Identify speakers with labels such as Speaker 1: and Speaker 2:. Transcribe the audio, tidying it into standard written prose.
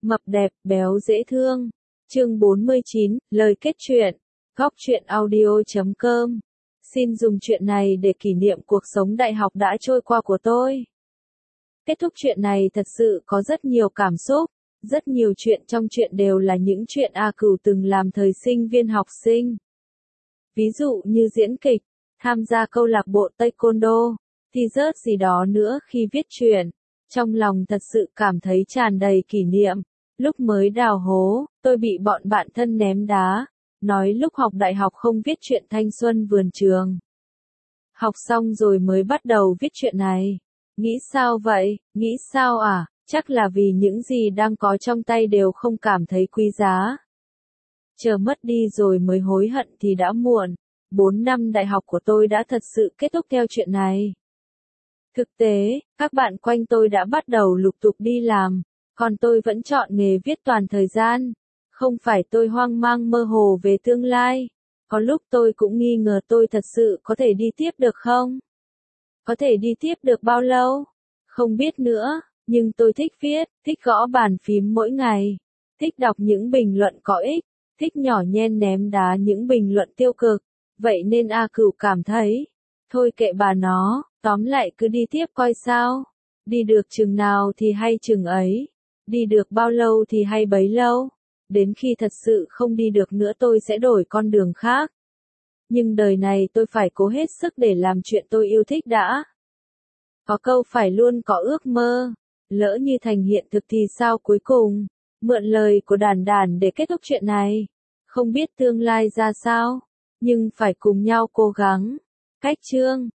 Speaker 1: Mập đẹp, béo dễ thương. Chương 49, lời kết truyện. Góc truyện audio.com. Xin dùng chuyện này để kỷ niệm cuộc sống đại học đã trôi qua của tôi. Kết thúc chuyện này thật sự có rất nhiều cảm xúc, rất nhiều chuyện trong chuyện đều là những chuyện A Cửu từng làm thời sinh viên học sinh. Ví dụ như diễn kịch, tham gia câu lạc bộ taekwondo, thi rớt gì đó nữa khi viết truyện. Trong lòng thật sự cảm thấy tràn đầy kỷ niệm. Lúc mới đào hố, tôi bị bọn bạn thân ném đá, nói lúc học đại học không viết truyện thanh xuân vườn trường. Học xong rồi mới bắt đầu viết truyện này. Nghĩ sao vậy? Nghĩ sao à? Chắc là vì những gì đang có trong tay đều không cảm thấy quý giá. Chờ mất đi rồi mới hối hận thì đã muộn. 4 năm đại học của tôi đã thật sự kết thúc theo chuyện này. Thực tế, các bạn quanh tôi đã bắt đầu lục tục đi làm, còn tôi vẫn chọn nghề viết toàn thời gian. Không phải tôi hoang mang mơ hồ về tương lai. Có lúc tôi cũng nghi ngờ tôi thật sự có thể đi tiếp được không? Có thể đi tiếp được bao lâu? Không biết nữa, nhưng tôi thích viết, thích gõ bàn phím mỗi ngày, thích đọc những bình luận có ích, thích nhỏ nhen ném đá những bình luận tiêu cực. Vậy nên A Cửu cảm thấy, thôi kệ bà nó, tóm lại cứ đi tiếp coi sao. Đi được chừng nào thì hay chừng ấy, đi được bao lâu thì hay bấy lâu. Đến khi thật sự không đi được nữa tôi sẽ đổi con đường khác. Nhưng đời này tôi phải cố hết sức để làm chuyện tôi yêu thích đã. Có câu phải luôn có ước mơ, lỡ như thành hiện thực thì sao cuối cùng? Mượn lời của Đàn Đàn để kết thúc chuyện này. Không biết tương lai ra sao, nhưng phải cùng nhau cố gắng. Cách chương